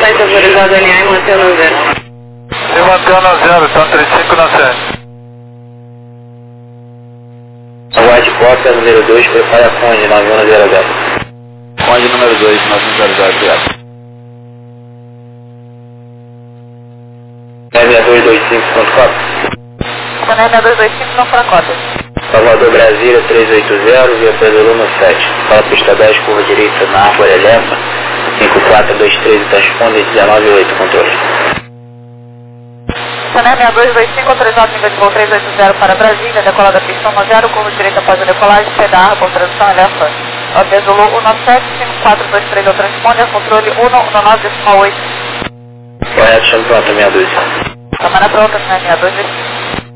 7, autorizado NA e mantém no 0. E mantém no 0, está 35 na 7. Aguarde cópia número 2, prepare a Conde 9100. Conde número 2, 9100, obrigado. 6225.4. Canal 6225 não para cópia. Salvador Brasília 380, via Pedro no 7. Fala pista 10, curva direita na Árvore Elefa. 5423, transponder 198, controle. Canal 6225, autorizado nível de voo 380 para Brasília, decolada pista 10, curva direita após a decolagem, pé da Árvore, tradução Elefa. Hotel Zulu 1975423 ao transponder, controle 119,8. Correto, chame pronto, meia dúzia. Semana pronta, né? 6225.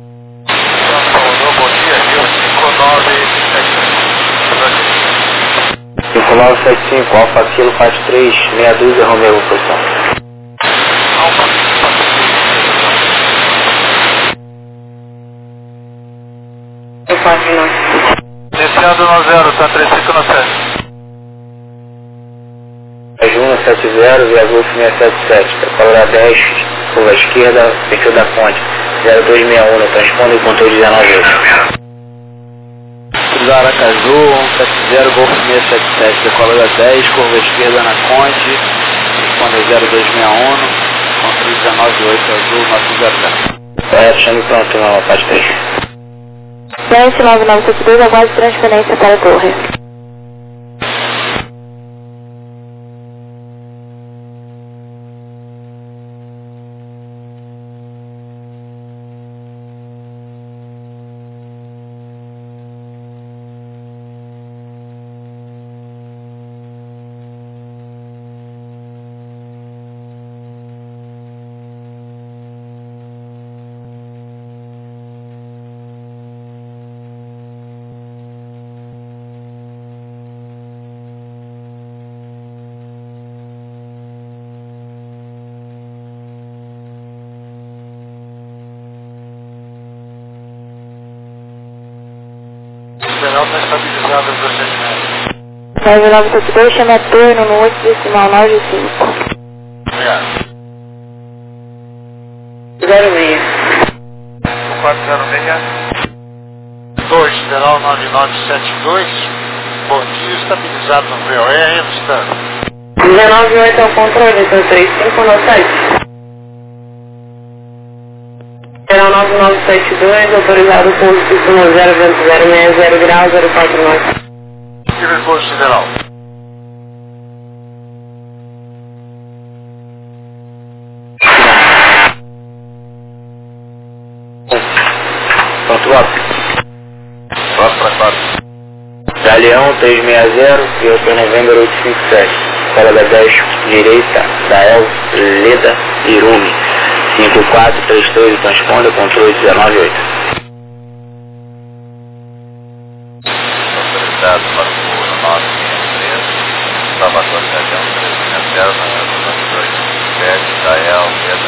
Bom dia, Rio 5975. 5975, Alfa Kilo faz 3, meia dúzia, Romeu, posição. Eu faço não. Iniciando no 0, está 35 na 7. Juno 70, via Golf 677, decolada 10, curva esquerda, perfil da ponte. 0261, no transponder, controle 198. Cruzar Aracaju, 170, Golf 677, decolada 10, curva esquerda na Conde, transponder 0261, controle 198, azul, 900. Correto, chame pronto, não, parte 3. Lance 9972, aguarde transferência para a torre. Federal está estabilizado as procedimentos. 9972, chame a torre no 8 decimal 95. Obrigado. 06. 406. 2, Federal 9972. Bom dia, estabilizado no VOR, avistando. 198 é o controle, então 35 no 7. Será 9972, autorizado com o piso no 0,060 grau 049. Que recurso, Federal? Pronto, voto. Próximo para 4. Galeão 360, e Hotel Novembro 857. Colada 10, direita, Dael, Leda, Irume. 5433, transponder, controle 198. Autorizado para o voo 963, Salvador Galeão 360, 9227, Dael, Leda,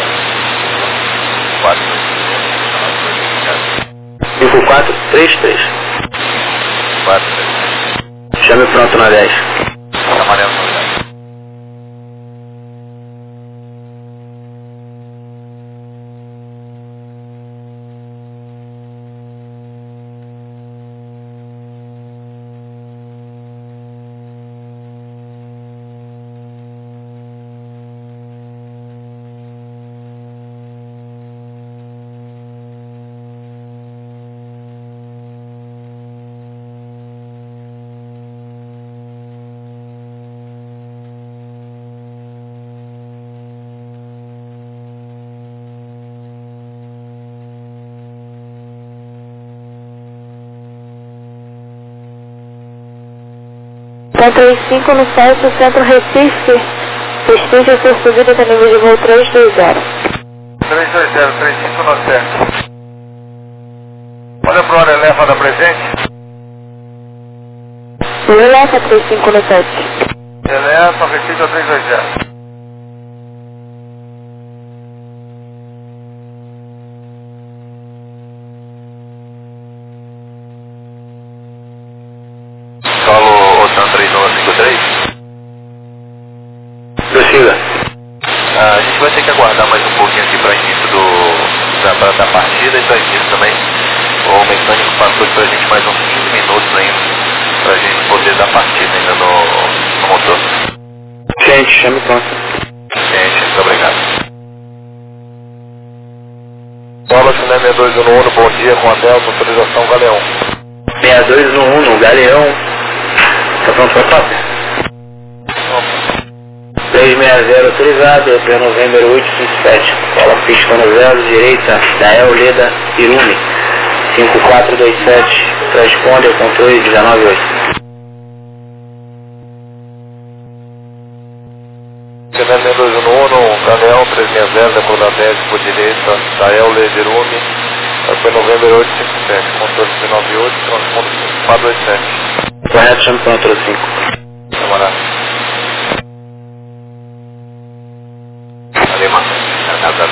433, 5433. 433. Chame pronto na 10. Amarelo no 10. Centro 5 no 7, Centro Recife. Prestígio a ser subido até nível de voo 320. 320, 35 no 7. Olha para o hora elefa da presente. Elefa 35 no 7. Elefa, Recife a 320. Solo Ocean 3953. Prossiga. gente vai ter que aguardar mais um pouquinho aqui para início da partida e para início também. O mecânico passou para a gente mais uns 15 minutos ainda, para a gente poder dar partida ainda no motor. Gente, chame pronto. Gente, muito obrigado. Bola China 6211, bom dia, com a Delta, autorização Galeão. 6211, Galeão. Tá pronto para top? 360 autorizado, EP Novembro 857. Cola pista no 0, direita, Dael Leda, Irume. 5427, transponder controle 198. China 6211, Galeão 360, decolar 10 por direita, Dael Leda, Irume. EP Novembro 857, controle 198, transponder 5427. Correto, chame pronto, 5. Camarada. Alemão, carregado.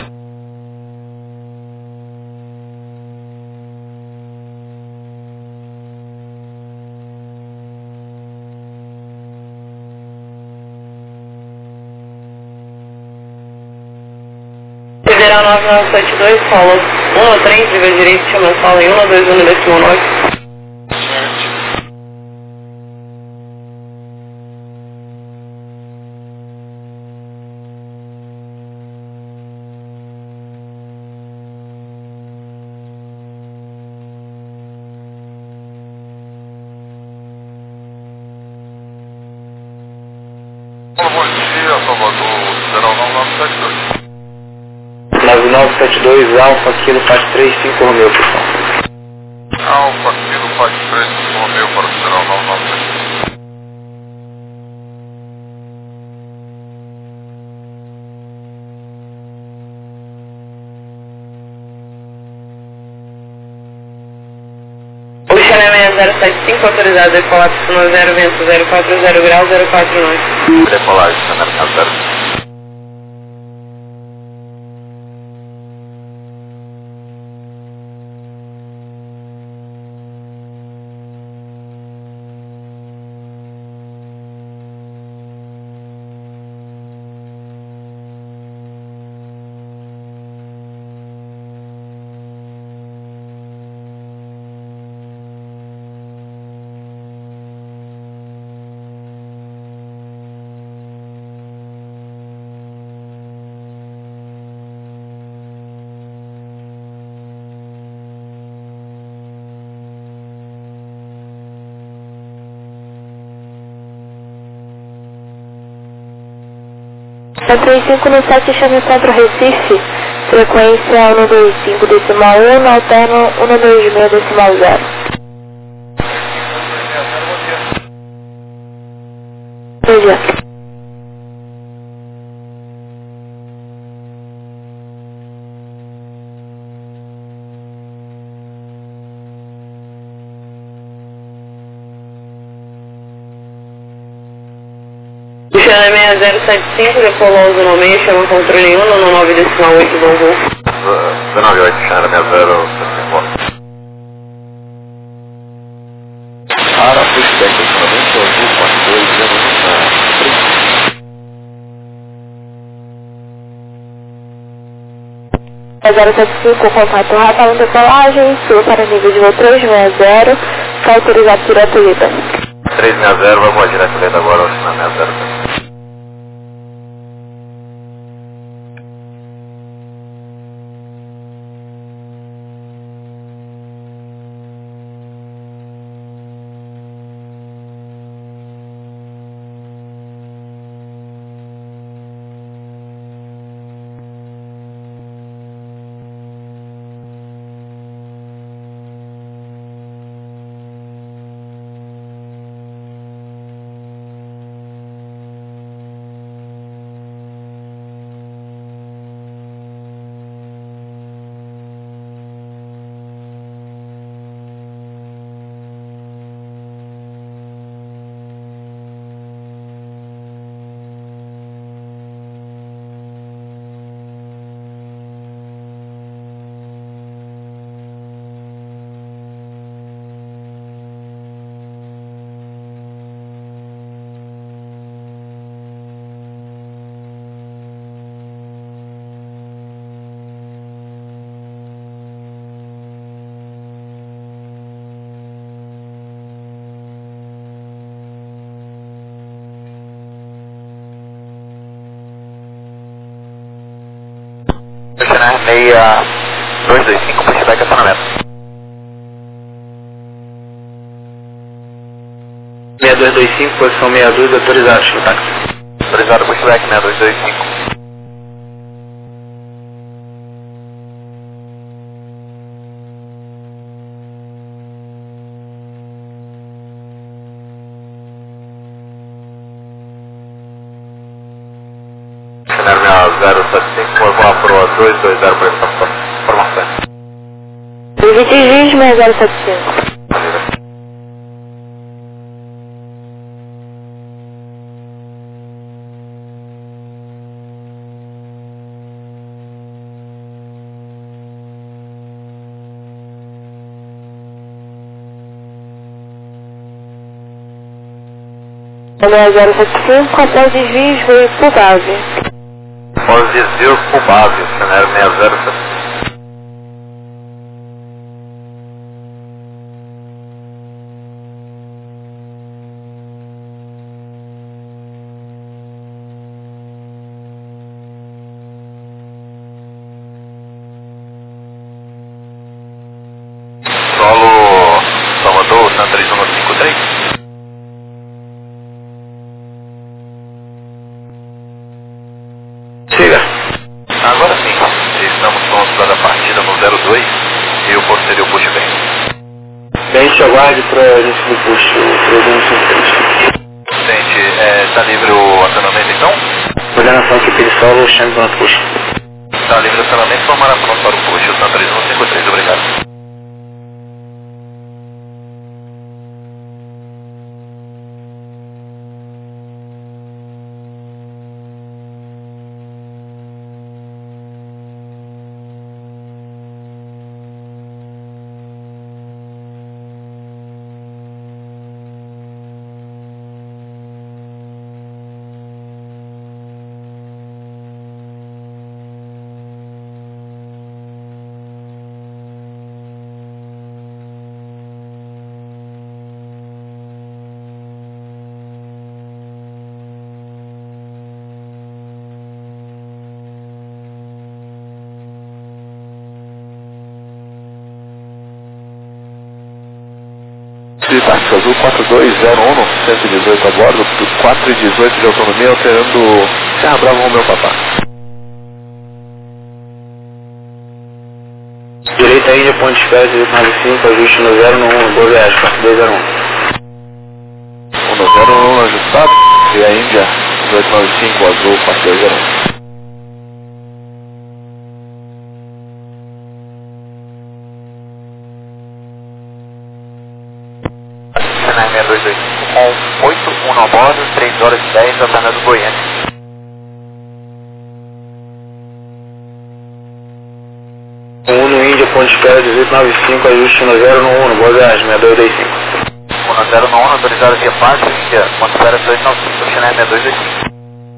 Federal 9972, solo 1-3, nível direito, chama solo em 1-2-1-9. Bom dia, Salvador, Federal 9972. 9972, Alfa, Kilo, Faz 35 Romeu, por favor. Alfa, Kilo, Faz 35 Romeu para o Federal 9972. O Xané 6075, autorizado decolar pista 0, vento 040 grau 049. Decolagem, Xané 0. Na 3517, chame Centro Recife, frequência 125 decimal 1, alterno 126 decimal 0. Bom dia. O Xané 6075, decolou uso no meio, chama controle 1, no 9 decimal 8, bom voo. 198, Xané 60, Para pushback equipamento azul 075, contato rápido, decolagem, sul para nível de voo 360, está autorizado direto Lida. 360, vamos direto lendo agora o Xané 60. 6225, pushback acionamento. 6225, posição 62, autorizado, no táxi. Autorizado, pushback 6225. Cenário 075, Corvo Pro 220 para informações. 20 6075. Cenário 075, após desvios, veículo base. Após desvio por base, cenário 6075. Solo Salvador, Santa 3153. Siga. Agora sim, estamos prontos para a partida no 02 e o posterior push vem. Bem, te aguarde para início do push, o 3153. Gente, está livre o acionamento então? Coordenação equipe de solo, chame pronto push. Está livre o acionamento, tomará pronto para o push, o Santa 3153, obrigado. Táxi Azul 4201, 118 a bordo, 4 e 18 de autonomia, operando Serra Brava Romeu Papá. Direita Índia, ponte espera 1895, ajuste no 091, boa viagem, 4201. 101 ajustado, e a Índia 1895, Azul 4201. Cenário 6225 com 81 a bordo, 3 horas e 10, alternado Goiânia. No Índia, ponte espera 1895, ajuste no 091, boa viagem, 6225. 1091, autorizado via parte, Índia, ponte espera 1895, cenário 6225.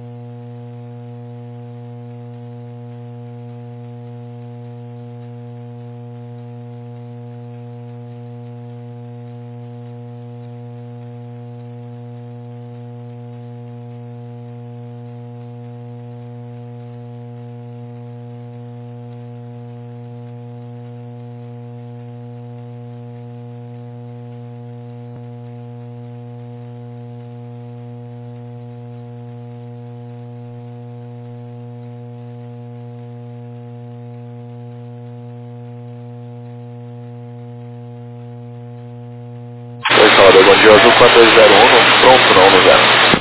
Oi, Salvador, bom dia, Azul 4201, pronto não no 0.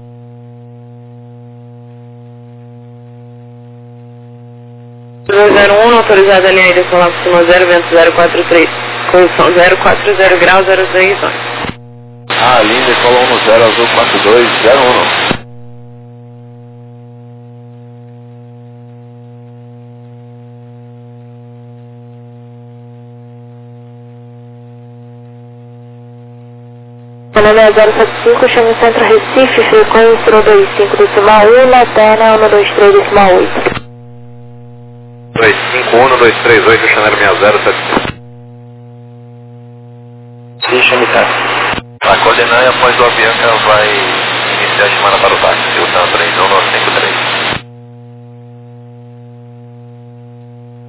Autorizada a linha de colapso no 0, vento 043, condição 040 graus, 03 zonas. Ah, linda, colou no 0, Azul 4201. Cenário 075, chama Centro Recife, frequência 125 decimal 1, lanterna 123 decimal 8. 251, 238, cenário 6075. Sim, chame táxi. A coordenada após o Avianca vai iniciar a chamada para o táxi, o TAM 3153.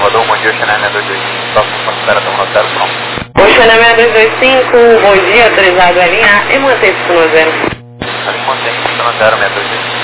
Salvador, bom dia, Xané 6225, só função espera, estamos no zero, pronto. Oi, Xané 6225, bom dia, autorizado a alinhar e manter isso no zero. Mantém isso no zero, 6225.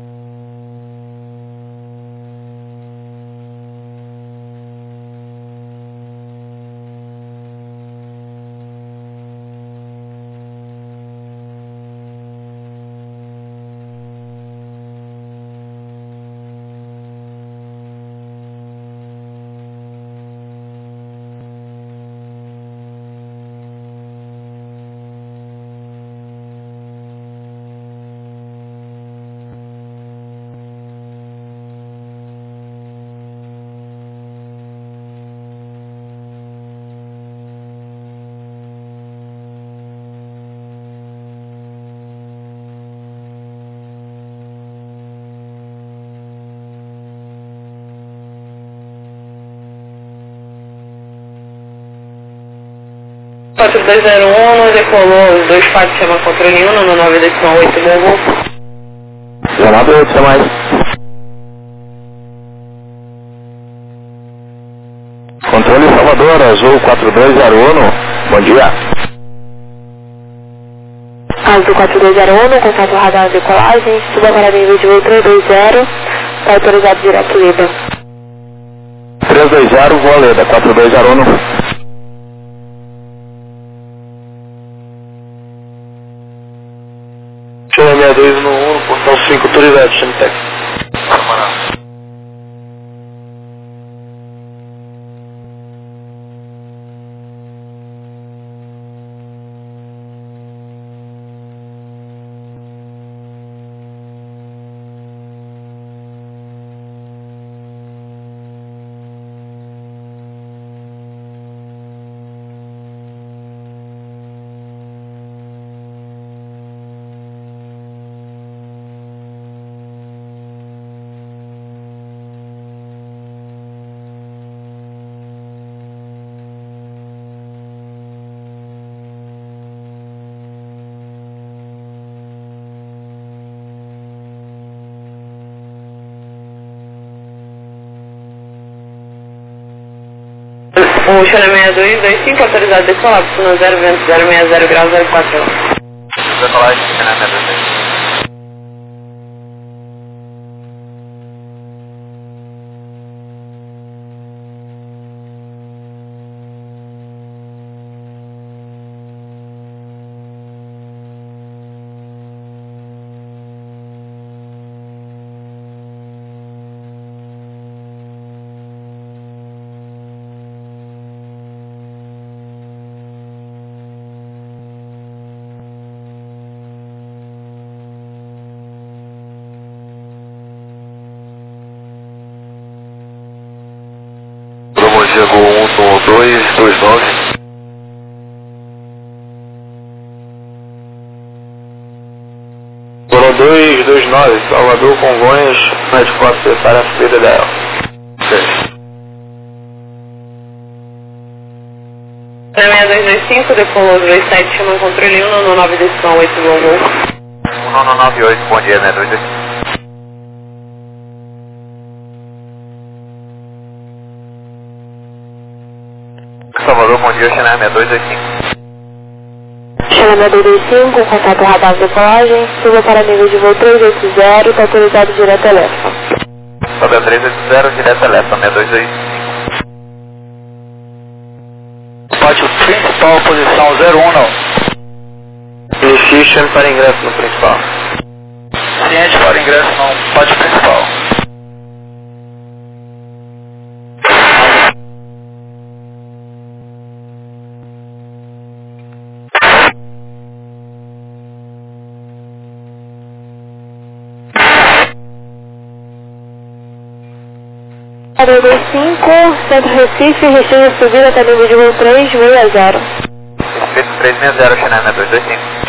Quatro 4201, decolou os dois quatro, chama controle 1 no 9 decisão 8, Bongo. 19 8, até mais. Controle Salvador, Azul 4201, bom dia. Azul 4201, contato radar de decolagem, suba para nível de voo 320, está autorizado direto Leda. 320, voa Leda, 4201. Chama 6211, portal 5, autorizado, Xanitec. O Xané 6225, autorizado a decolar, no 0, vento 060, grau 04. Decolagem, Xané 6225. Diego 11229. Coro 229, Salvador Congonhas, mais 4 prepara a subida da El. Xané 6225, decolou 27, chama controle 1 no 9 decisão 8, Bongo. 1998, bom dia, né? 225. Salvador, bom dia, Xané 6225. Xané 6225, contato radar de decolagem, suba para nível de voo 380, está autorizado direto a Lefa. Sobe a 380, direto a Lefa, 6225. Pátio principal, posição 01 não. Inicie para ingresso no principal. Ciente para ingresso no pátio principal. Xané 225, Centro Recife, restrição de subida até nível de voo 360. Respeito 360, Xané 225.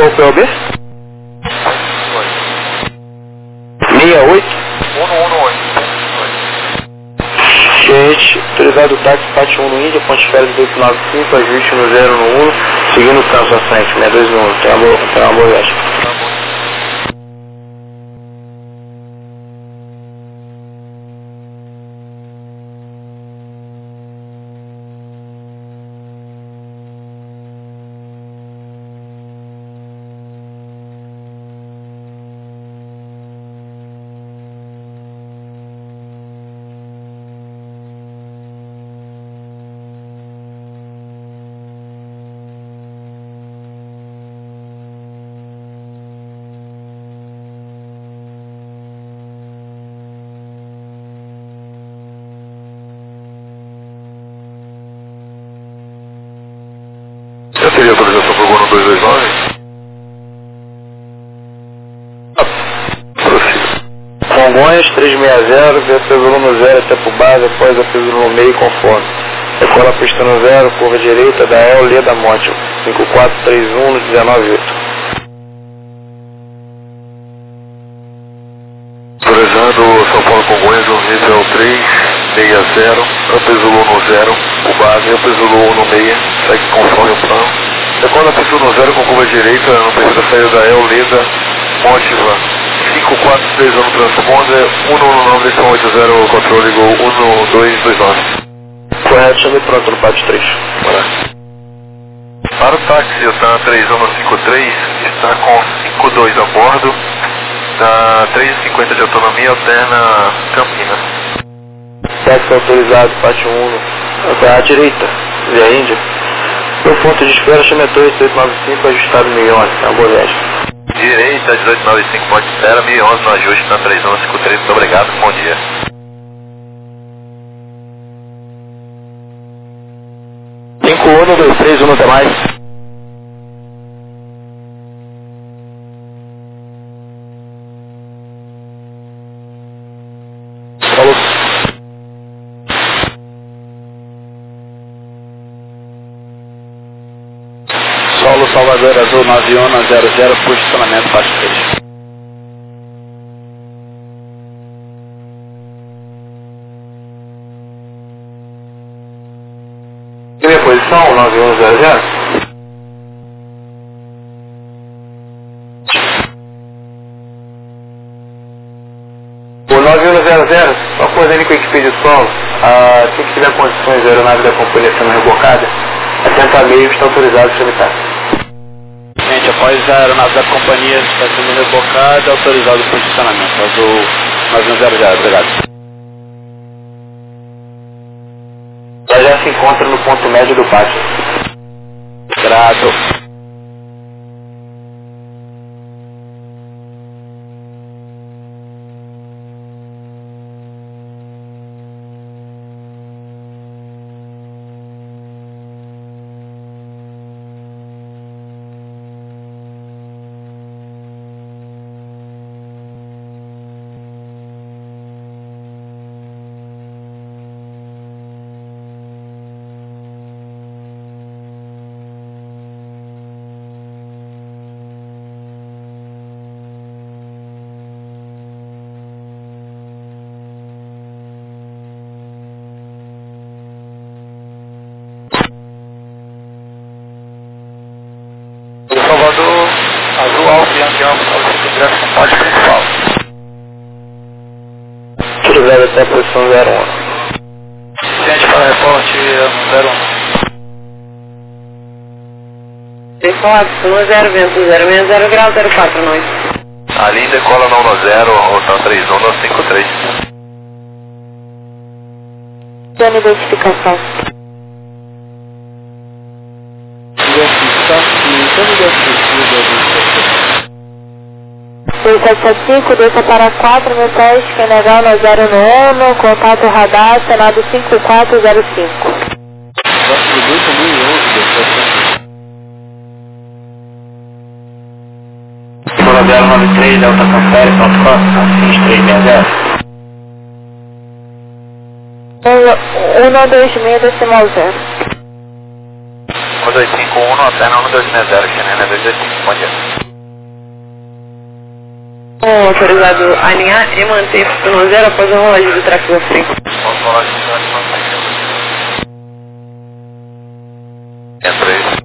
o POB? 68? 118. Gente, autorizado o táxi, parte 1 no Índia, ponte férias 895, ajuste no 0 no 1, seguindo o trânsito à frente, 62 no 1, tem uma boa viagem. Já teria autorização para o voo no 229? Prossiga. Congonhas 360, via pelo no 0 até pro base, após a pelo no meio conforme. Decola a pista no 0, curva direita da El Leda Monte, 5431 no 198. Autorizando São Paulo Congonhas, nível 360, Ampezulu no 0, o base, Ampezulu no meia, segue conforme o plano. Decola a pista no 0 com curva direita, no perfil da saída da El Leda Montiva, 5431 no transponder, 119 direção 80, controle Gol 1229. Correto, chamei pronto no parte 3. Bora. Para o táxi, o TAN 3153 está com 52 a bordo, da 3,50 de autonomia, alterna Campinas. Táxi autorizado, parte 1, até à direita, via Índia. No ponto de espera, chametou 8895, ajustado 1011, é uma boa viagem. Direita, 1895, ponte de espera, 1011 no ajuste, TAN 3153, muito obrigado, bom dia. Cinco 1, 2, 3, 1 até mais. Falou. Solo Salvador Azul 9100, posicionamento parte 3. Minha posição, 9100. O 9100, só coordenando com a equipe de solo, assim que tiver condições, a aeronave da companhia sendo rebocada, a 70 meio está autorizado a tramitar. Gente, após a aeronave da companhia está sendo rebocada, autorizado o posicionamento. Azul 9100, obrigado. Ela já se encontra no ponto médio do pátio. Grato. Salvador, Azul Alfa e Andião, direto com pódio principal. Tudo breve até a posição 01. Gente, para reporte 01. Pessoal, Axuma 0 vento 060 grau 04 noite. Ali decola não no 0, rota 31 no 53. Dando identificação. Identificação. 2775, desça para 4, meu teste, quem negar no 0 no 1, contato radar, Senado 5405. Fora 093, Delta Campere, .com, Assis 360. 126 decimal 0. 1251, alterna 1260, Xenena 225, bom dia. autorizado a alinhar e manter no 0 após a rolagem do tráfego à frente. Entra aí.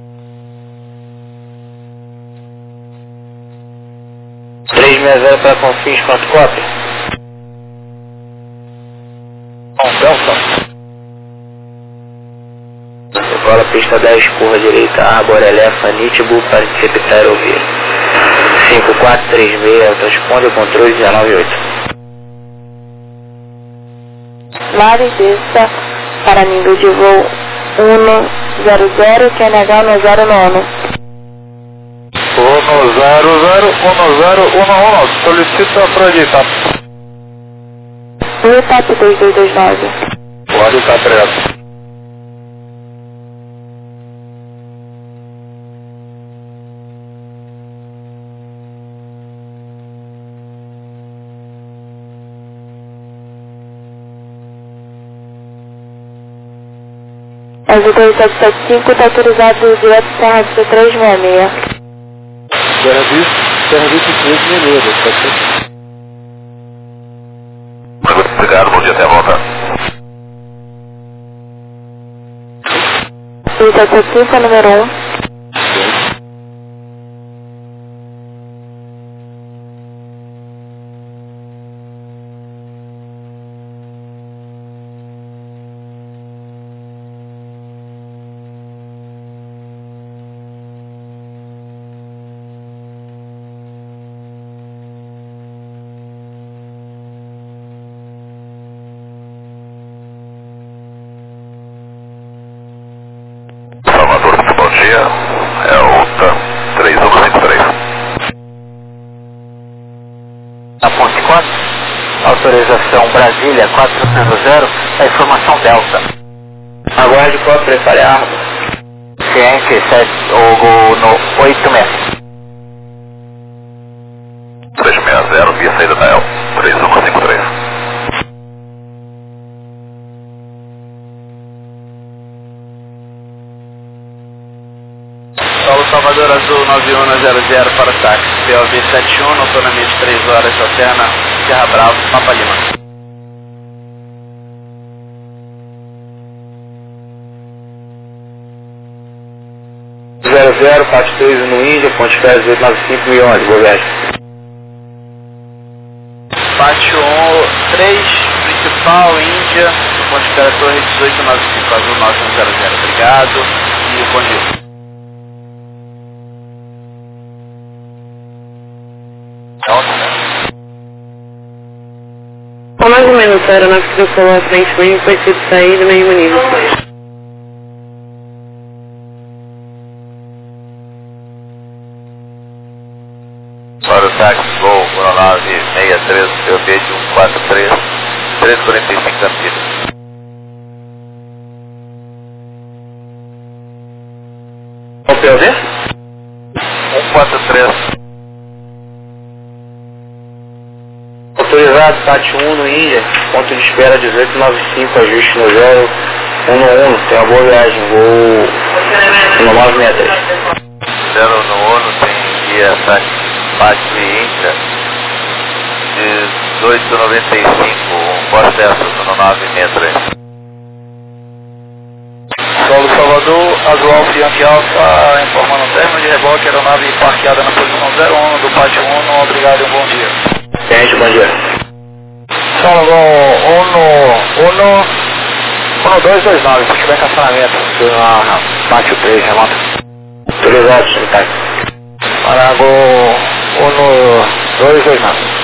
para Confins, quanto cópia? Delta. Decola pista 10, curva direita, Arbor, Elefa, Nitibu, para receptar aerovia. 5436, responde ao controle 198. Lave desça para nível de voo 100, QNH 1091. 101011, solicita para editar. O TAP 2229. Pode estar preso. Azul 2775 está autorizado direto para a rádio 366. Serviço 366, Obrigado, bom dia, até a volta. 2775 é número 1. Salvador, bom dia. É o TAM 3153. A ponte 4, autorização Brasília 400, a informação Delta. Aguarde qual prepare a arma. Ciente 7, no 8 metros. 360, via saída da EL 3153. Paulo Salvador Azul 9100 para táxi, POV 71, autonomia de 3 horas, Alterna, Serra Bravo, Papa Lima. Parte 3 no Índia, Ponte Férias 895 milhões, boa viagem. Pátio 3, principal, Índia, Ponte Férias Torre 1895, Azul 9100, obrigado e bom dia. Com mais ou menos a aeronave que decolou à frente do índio foi sido saída mesmo nível. Para o táxi, voo, aeronave 63, POV de 143, 345 Campinas. Qual POV? 143. Autorizado, Pátio 1 no Índia, ponto de espera 1895, ajuste no 011, tem uma boa viagem, voo no 963. 0 no ONU tem guia Pátio Índia 1895, Costa Essa, no 963. Paulo Salvador, Azul Alfa Yankee Alfa, informando o término de reboque, aeronave parqueada na posição 01 do Pátio 1, obrigado e um bom dia. Gente, bom dia. Salvador 1229, se tiver estacionamento, na Pátio 3, remota. Autorizado, secretário. Parago 1229.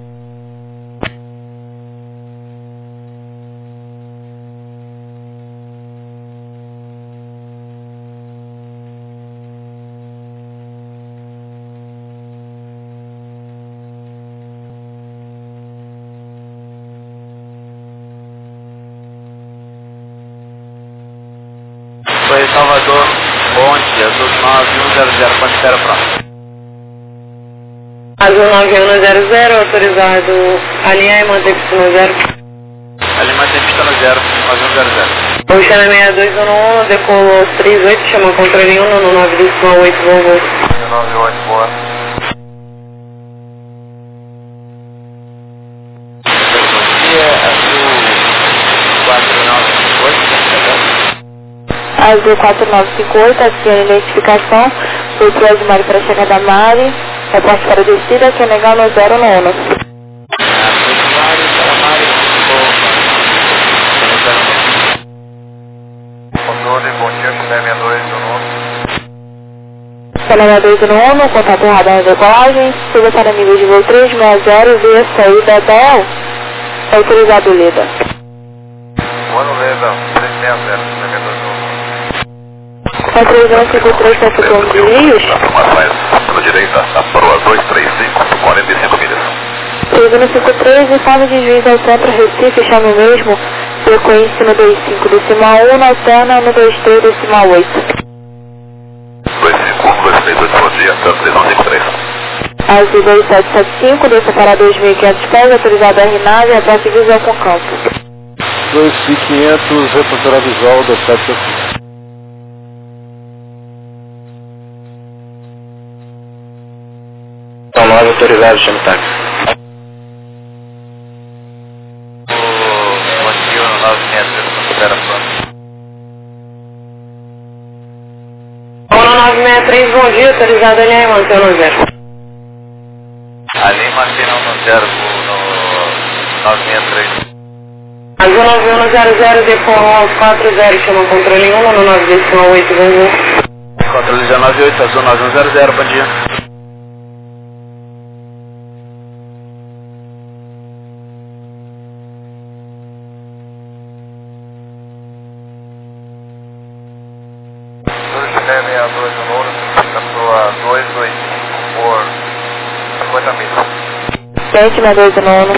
Foi Salvador, Ponte, Azul 9100, Ponte Fera próximo. Azul 9100, autorizado a alinhar e manter pista no 0. Ali mantém pista no 0, 9100. Puxa na 6211, decolou 38, chama controle 1 no 928, voo. 98, boa. Azul 4958, aciona identificação, foi pro Edmari para a chegada da Mari, reporte para descida, que é legal no 0 no 1. Controle, bom dia, com 1062 do novo. Canal 2 no 1, contato errado na decolagem, suba para nível de voo 360 via saída da autorizado Leda. Mano Leda, 360, 1062 do novo. 4353 para Futurno de Rios. Pela direita, a proa 235, 45 milhas. 3153, informe de juiz ao centro Recife, chama o mesmo, frequência no 25 decimal 1, na alterna no 23 decimal 8. 252, bom dia, tanto 3153. Azul 2775, desça para 2.500 pés, autorizado a RNAV, abaixo visão com campo. 2500, reportador visual da 775. Então, 9 autorizado, chama o táxi. Bom dia, 963, considera pronto. 963, bom dia, autorizado a LR, mantendo no 0. Ali, Martinão no 0, no 963. Azul 9100, decolam 40, chama o controle 1, no 9 decimal 8, bom dia. Controle 198, Azul 9100, bom dia. Quente na 2 no 1.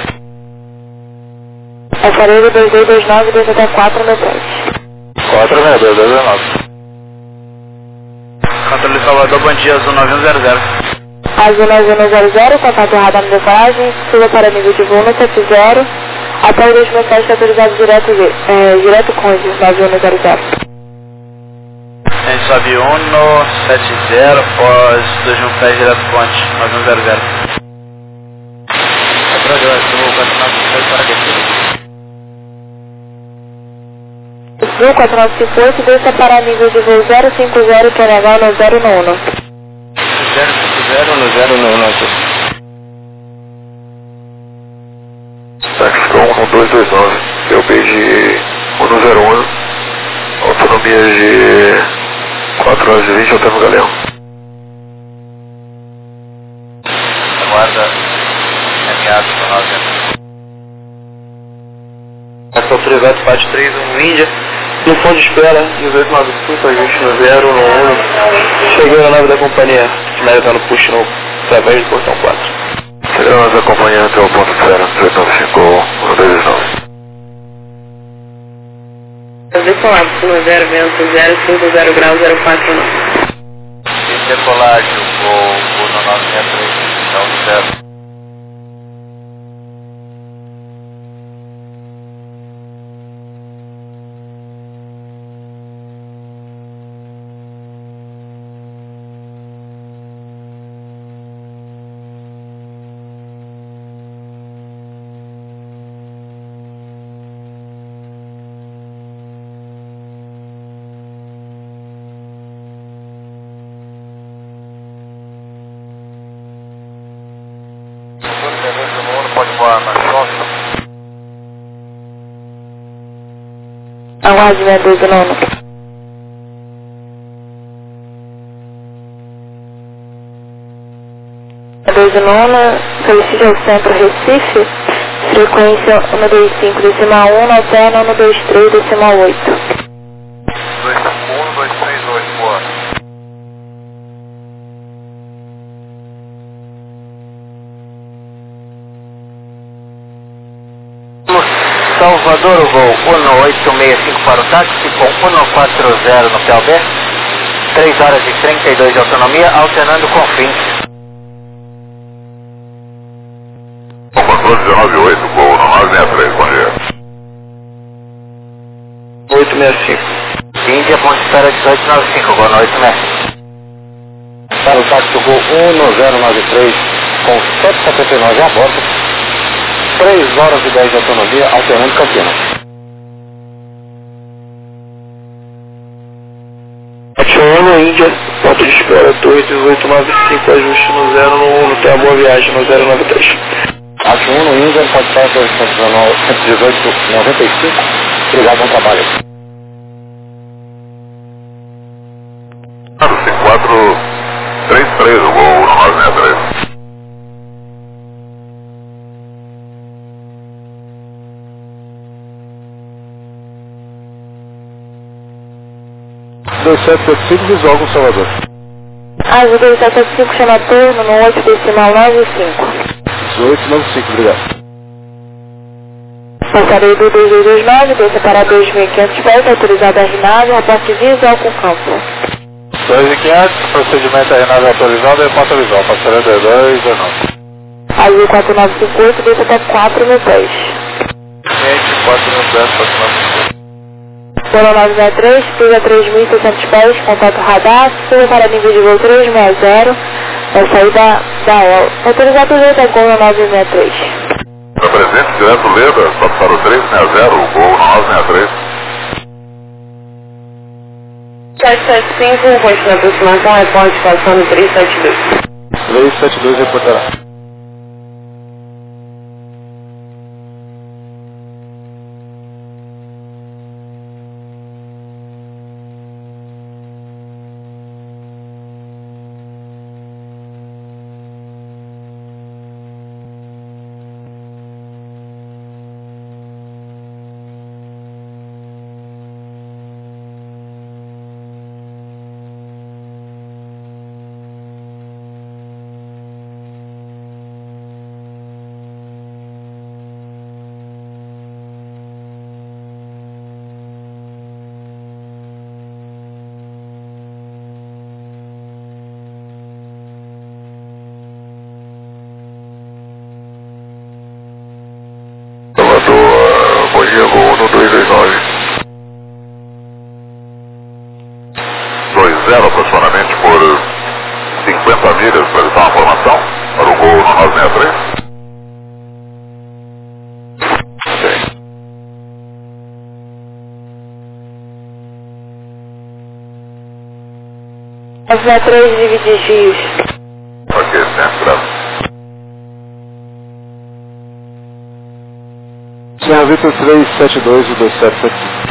Aparelho 2229, 2 até 4 no prédio. 46219. Controle Salvador, bom dia, Azul 9100. Azul 9100, contato errado na decolagem, suba para nível de voo no 70, até o 2007 autorizado direto com o 9100. A gente sobe 1 no 70, pós 2010 direto ponte, 9100. Controle Azul 4958 para descida. Azul 4958, desça para nível de voo 050, que é legal no 0 no 1. 050 no 0 no 1, Taxicom 1229, POP de 101, autonomia de 4 horas e 20, até no Galeão. Aguarda, enviado para nós. Essa autorizado parte 3 no Índia. No fundo de espera, 1895, ajuste no 0, no 1. Cheguei na nave da companhia, finalizando o push no, através do portão 4. Chegamos acompanhando até o ponto 0, 1895, 129. Decolado, no 0, vento 050 grau 049. E decolagem, voo no 963, então do 0. Pode voar na costa. Aguarde minha 2 no 1. 2 no 1, solicite ao centro Recife, frequência 125 decimal 1, alterna 123 decimal 8. 23238, boa. Salvador, o voo 1865 para o táxi, com 140 no PLB, 3 horas e 32 de autonomia, alternando com fins. 14198, voo no 963, bom dia. 865. Índia, ponto de espera 1895, boa noite, mestre. Para o táxi, voo 1093, com 779 a bordo, 3 horas e 10 de autonomia, alternando Campinas. Índia, porta de espera, torre 1895, ajuste no 0 tenha boa viagem no 093. Acho 1 no Índia, pode estar 118,95, obrigado, bom trabalho. 5433, o gol 963. 2775, visual com Salvador. Azul 2775, chama turno no 8 decimal 95. 1895, obrigado. Passarei do 2229, desça para 2.500 pés, autorizado a RNAV, reporte visual com campo. 2.500, procedimento a RNAV autorizado e porta visual, passarei do 229. Azul 4958, desça até 4.000 pés. 4.000 pés, 4.958. 0903, siga 3.600 pés, contato radar, siga para nível de voo 360, vai sair da EL. Autorizado o jeito é gol 963. Está presente, direto Leda, só para o 360, o gol 963. 775, continua a aproximação, reporte passando 372. 372 reportará. Bom dia, gol 1229. 20 aproximadamente por 50 milhas para evitar uma formação para o gol 963. Sim. As 3 dividir giros. Ok, certo, graças. Senhor Vitor 372 e 2775.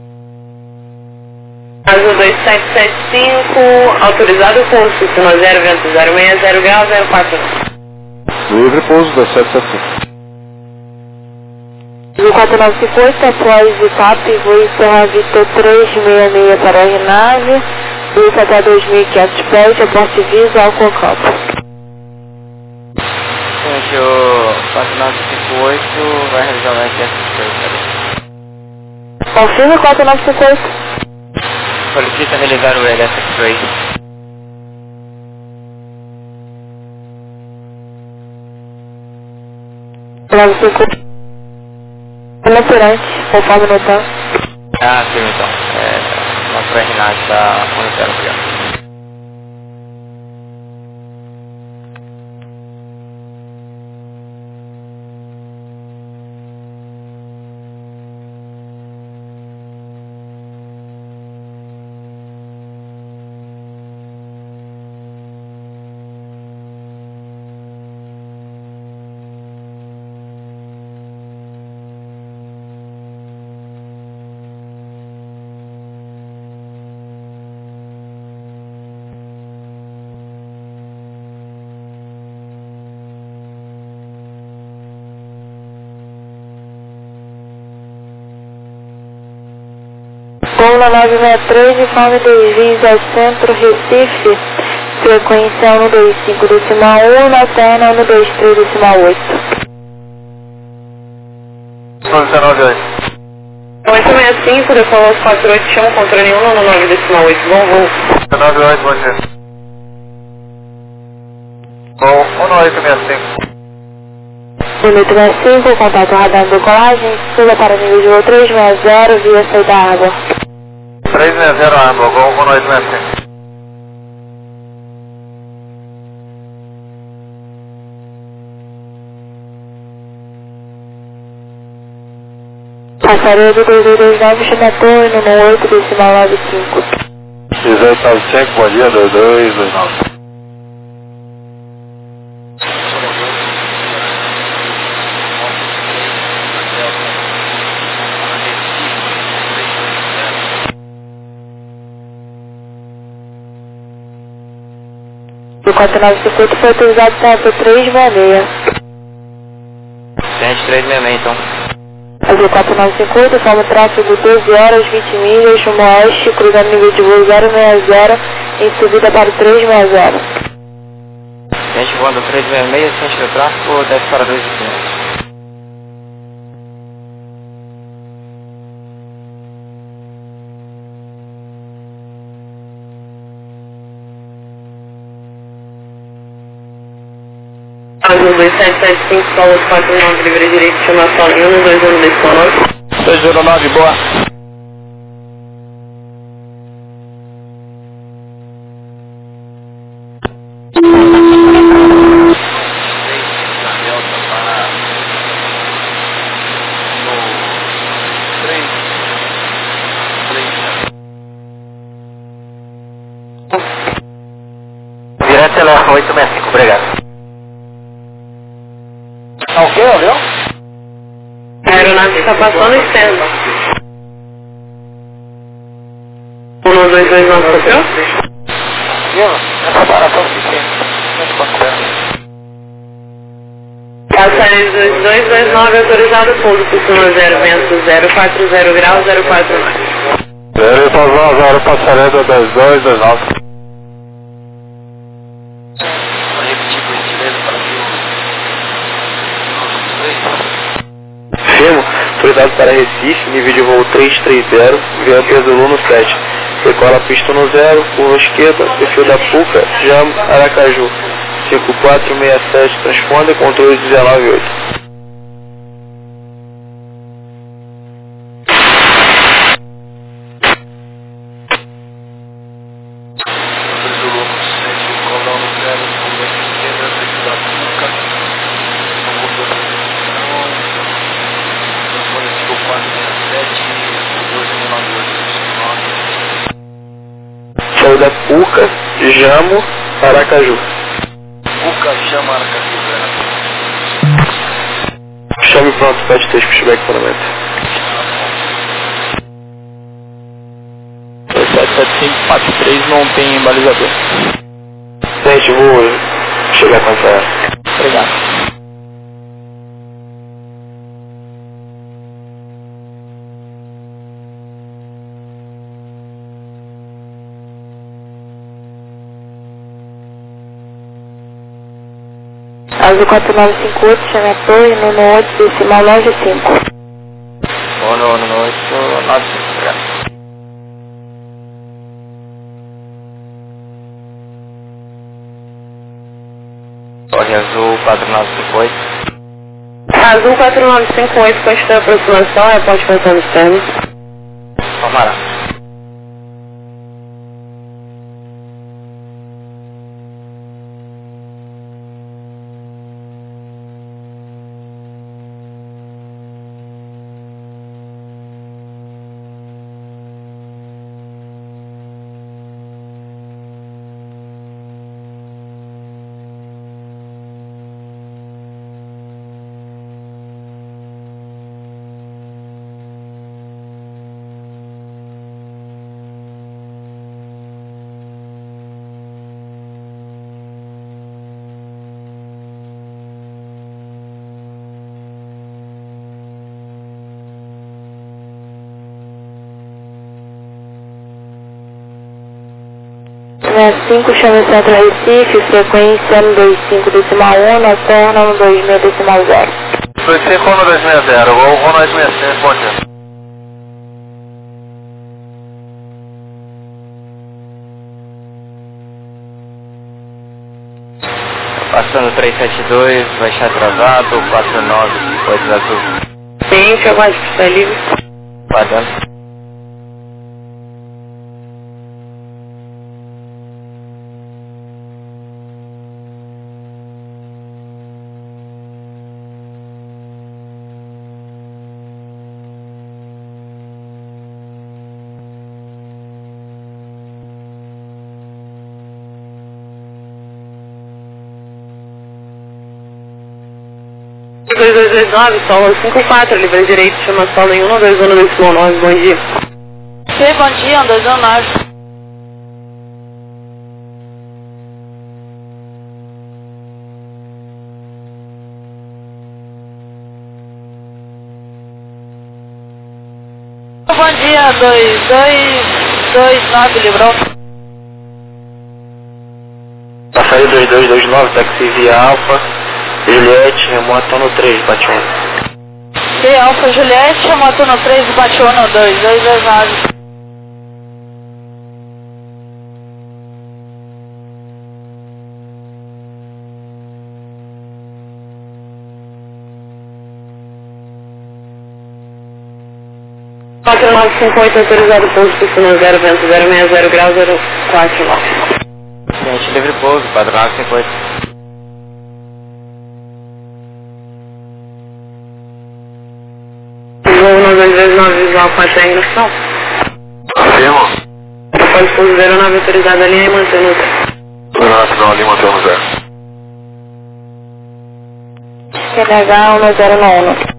Azul 2775, autorizado curso, cima 0, vento 060, grau 04. Livre pouso 2775. Azul 4958, após o TAP, voo Serra Vitor 366 para a RNAV, desça até 2.500 pés, reporte visual com campo. Gente, o 4958 vai realizar o LS-X-Ray. Confirme 4958. Solicita realizar o LS-X-Ray. Inoperante, conforme notamos. Ah, sim, então. Nosso RNAV está monitoreando o programa. Gol 963, informe dos vias ao centro Recife, frequência 125 decimal 1, na terna 123 decimal 8. 198. 865, decolou 48, chama controle 1 no 9 decimal 8, bom voo. 198, bom dia. Bom, 1865. 1865, contato radar de decolagem, siga para nível de voo 360, via saída da água. 360 água, gol 1865. Passaria do 2229, chama turno no 8 decimal 95. 1895, bom dia, 2229. O 4950 foi autorizado para a 366. Gente, 366 então. Azul 4950, forma tráfego 12 horas, 20 milhas, rumo oeste, cruzando nível de voo 060, em subida para o 360. Gente voando 366, ciente do tráfego, desce para 2,500. Azul 2775, solo 49, livre direito, chama Paulinho, 219. 209, boa. Virante telefone 865, obrigado. Tá ok, viu? A aeronave está passando externo. 1229, copiou? Essa separação suficiente. Passageiro 2229, autorizado pouso por cima 0, vento 040 graus, 049. Ele pousou 0, passarela 2229. Firmo, autorizado para Recife, nível de voo 330, vento Zulu no 7. Decola pista no 0, curva esquerda, perfil da Puca, Jamo, Aracaju. 5467, transponder, controle 198. Sou da Puca, Jamo, Aracaju. Puca, Jamo, Aracaju, Chame pronto, pede 3 pushback fundamento. 77543 não tem balizador. Gente, vou chegar com essa. Obrigado. Azul 4958, chame a torre, Nuno 8, decimal 95. No 895, obrigado. Torre Azul 4958. Azul 4958, consta da aproximação, é ponte passando externo. Tomará. Linha 5, chame Centro Recife, frequência 125 decimal 1, noturno 126 decimal 0. 25 no 260, vou no 865, bom dia. Passando 372, vai estar atrasado, 4958 Azul. Sim, chegou a pista livre. Guardando. 2229, solo 54, livre direito, chama solo em 121, bom dia. Sim, bom dia, 1219. Bom dia, 2229, livrou. Açaí 2229, táxi via Alfa, Juliette, remoto no 3, bate 1. Sim, Alfa Juliette, moto no 3, bate 1, 2229. Quatro 958 autorizado pouso, piscina 0, vento 060 grau 049. Gente, livre pouso, padrão 958. Voo 9229, visual 4 em ingressão. Afirmo. Pode pouso 09 autorizado a linha e manter no 0. Nacional Lima, temos 0. QNH 1091.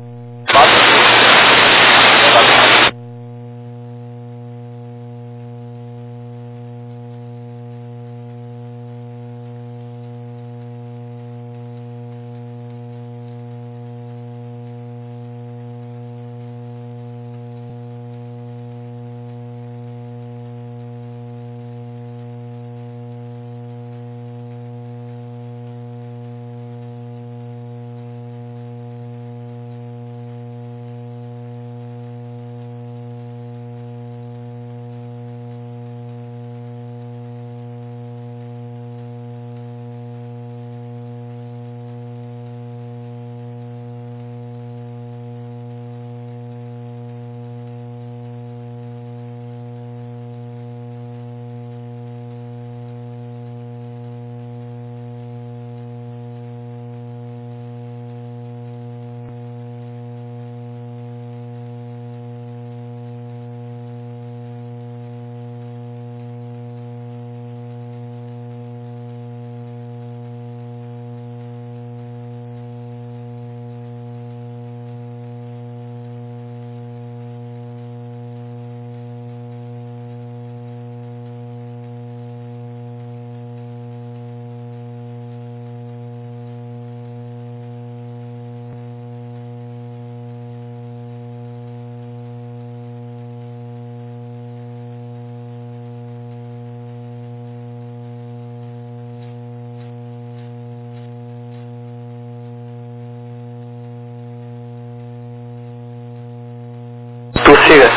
Siga.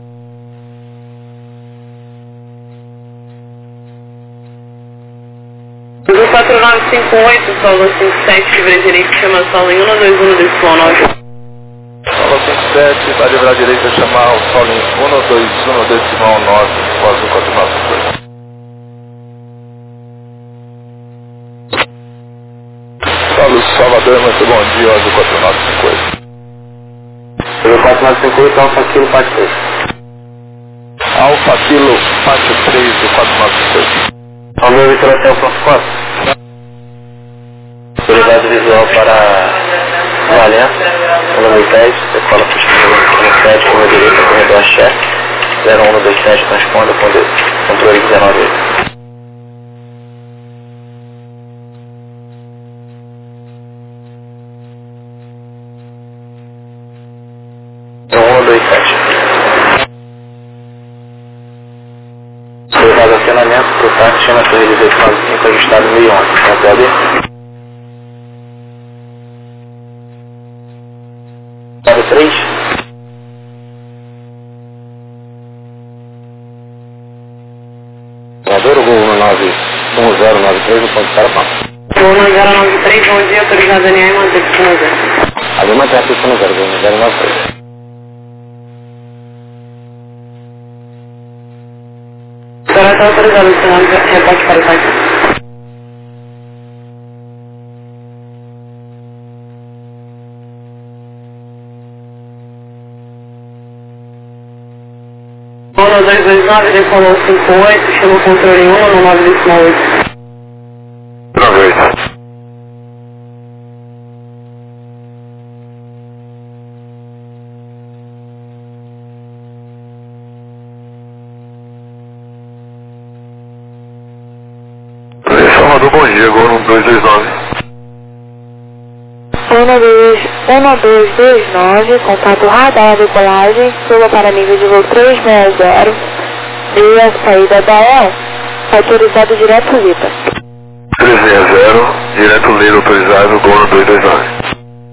Do 4958, solo 57, livre direito, chama solo em 121 do Slon. Solo 57, vai livrar direito a chamar o solo em 121 decimal 9, quase 492. Solo Salvador, muito bom dia, 114950. 498, Alfa Kilo, parte 3. Alfa Kilo, parte 3 do 498. Romeu Vitor Hotel, ponto 4. Autoridade visual para Valença, número 10, decola para 27, com a direita, corredor chefe, 0127, transponda, controle 19. Acionamento para o táxi chama Torre 1895, ajustado 1011. Concede? Número 3. Senador, Gol 1093, no ponto Carapão. Gol 1093, bom dia, autorizado a linha e manter piscina 0. Ali mantém a piscina 0, Gol 1093. Agora está autorizado o sinal de reporte para o táxi. Bono 229, decolou 58, chama o controle 1 no 9,8. 98. 229, bom dia, gol no 229. 1229, contato radar, decolagem, suba para nível de voo 360, e a saída da EL, autorizado direto LIPA. 360, direto LIPA autorizado, gol no 229.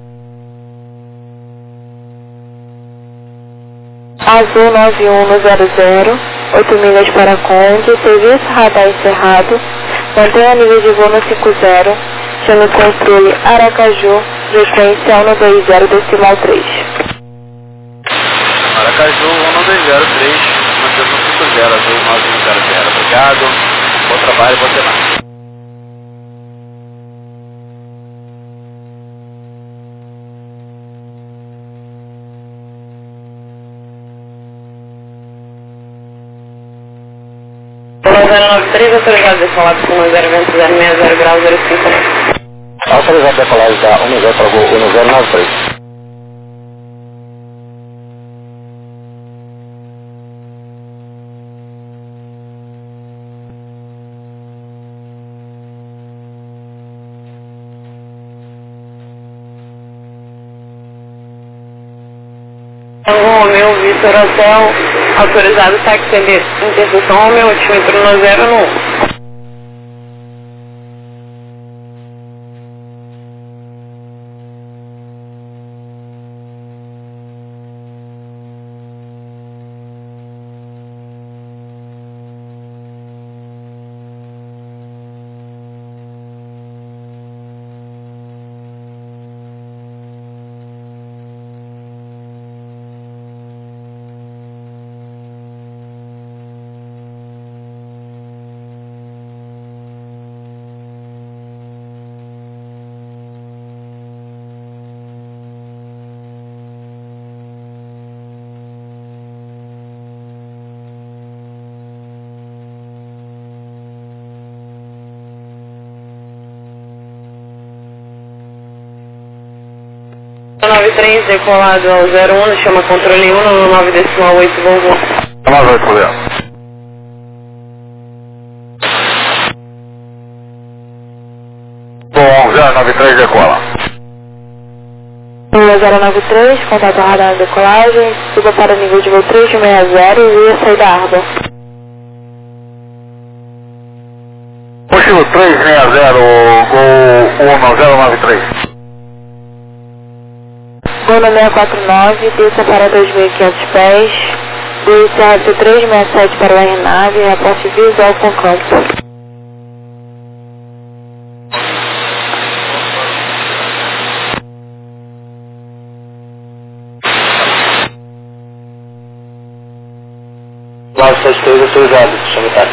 Azul 9100, 8 milhas para Conde, serviço radar encerrado, mantenha nível de voo no 50, chame o controle Aracaju, frequência 120.3. Aracaju 120.3, mantendo no 50, Azul 9100, obrigado, bom trabalho, bom semana. Polo 093, autorizado de decolar com 1060 graus 05. Autorizado decolagem da 10 para voo 1093. Romeu, Vitor Hotel, autorizado táxi de interseção Romeu, altímetro no 0 no 1. .93 decolado ao 01, chama controle 1 no 9,8 Volvo. 98, problema. Bom, 093 decola. 093, contato radar decolagem, suba para nível de voo 360 e a saída da Arba. Mochilo 360, gol 1093. Gol 649, desça para 2.500 pés, desça 367 para o aeronave, reporte visual com campo. Claro, 73 autorizado, chame táxi.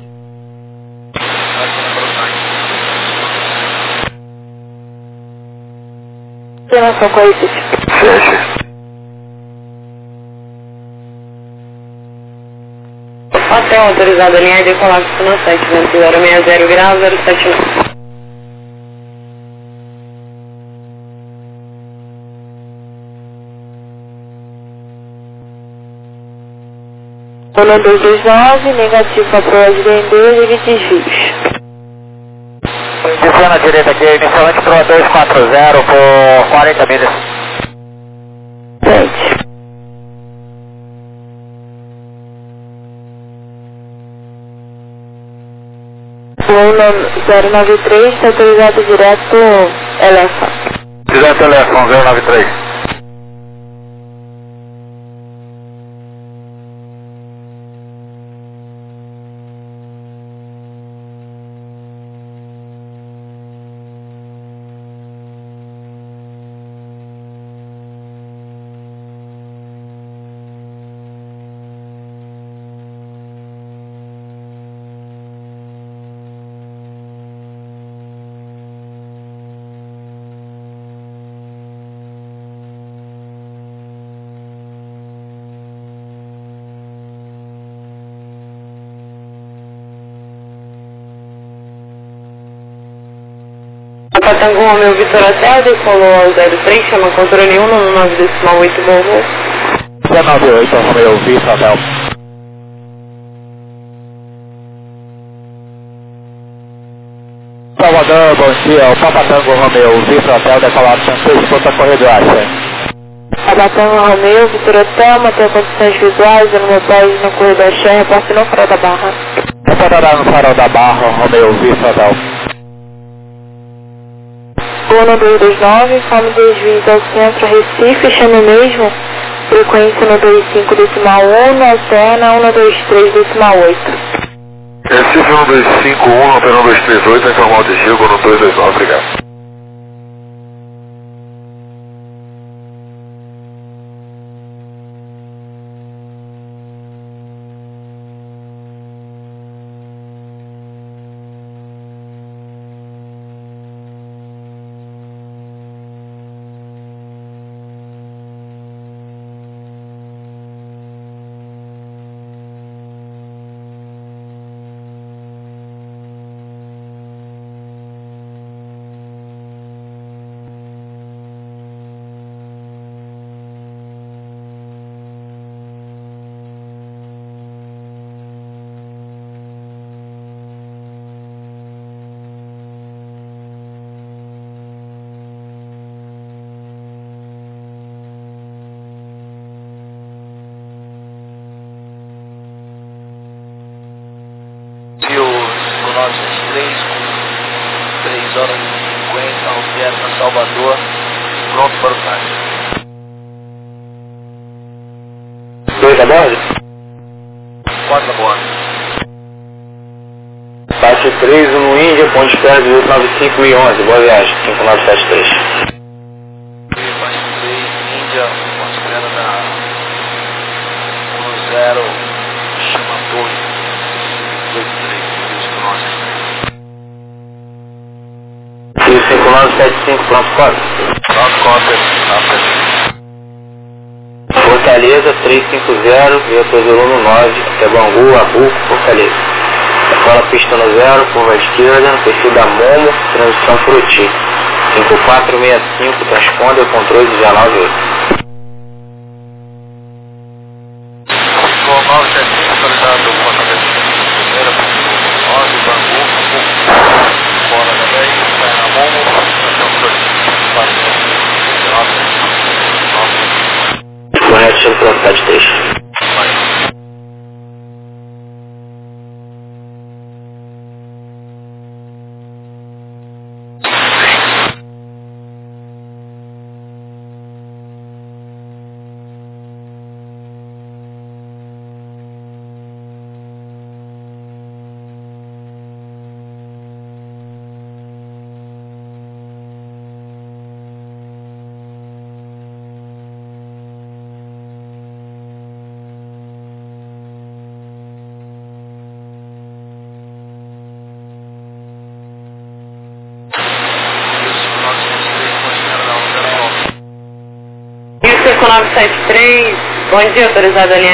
Informação com isso. Feche. Hotel autorizado linha de decolar com 7, 060 graus 079. Polo 229, negativo para proa de Vendeu e 20 desvios. Descendo à direita aqui, inicialmente para 240 por 40 milhas. 7. Polo 093, está autorizado direto Elefa. Direto telefone 093. Patangu, Romeu, Vitor Hotel, decolou ao 03, chama controle 1 no 9,8 Volvo. 198, Romeu, Vitor Hotel. Salvador, bom dia. O Papa Tango Romeu, Vitor Hotel, decolado Santos, ponta corredor Acha. Papa Tango Romeu, Vitor Hotel, mantém condições visuais, no 10 no corredor Acha, reporte no farol da Barra. Reportará no farol da Barra, Romeu, Vitor Hotel. 1229, informe desvios ao centro Recife, chame mesmo, frequência no 25.1, alterna 123.8. Recife 1251, altera 1238, informal de Gil, no 229, obrigado. E o 973 com 3 horas e 50, altera para Salvador, pronto para o táxi. 2 a bordo? 4 a bordo. Táxi 3, no Índia, ponto de espera 1895 e 11, boa viagem, 5973. Parte 3, Índia, ponto de espera na 10, chama Torre, 23, isso que nós. 5975, pronto, quase. Pronto, Costa, Fortaleza 350, Vitor Zulu 9, até Bangu, Abu, Fortaleza. Agora pista no 0, curva à esquerda, no perfil da Momo, transição Fruti. 5465, transponder, controle 198. Igual 975, atualizado o pontamento primeira, 9, Bangu, fora também, sai na Momo, transição Fruti. 4, 19, Correto, chama pronto, tá de 3. E o 5973, bom dia, autorizado a linha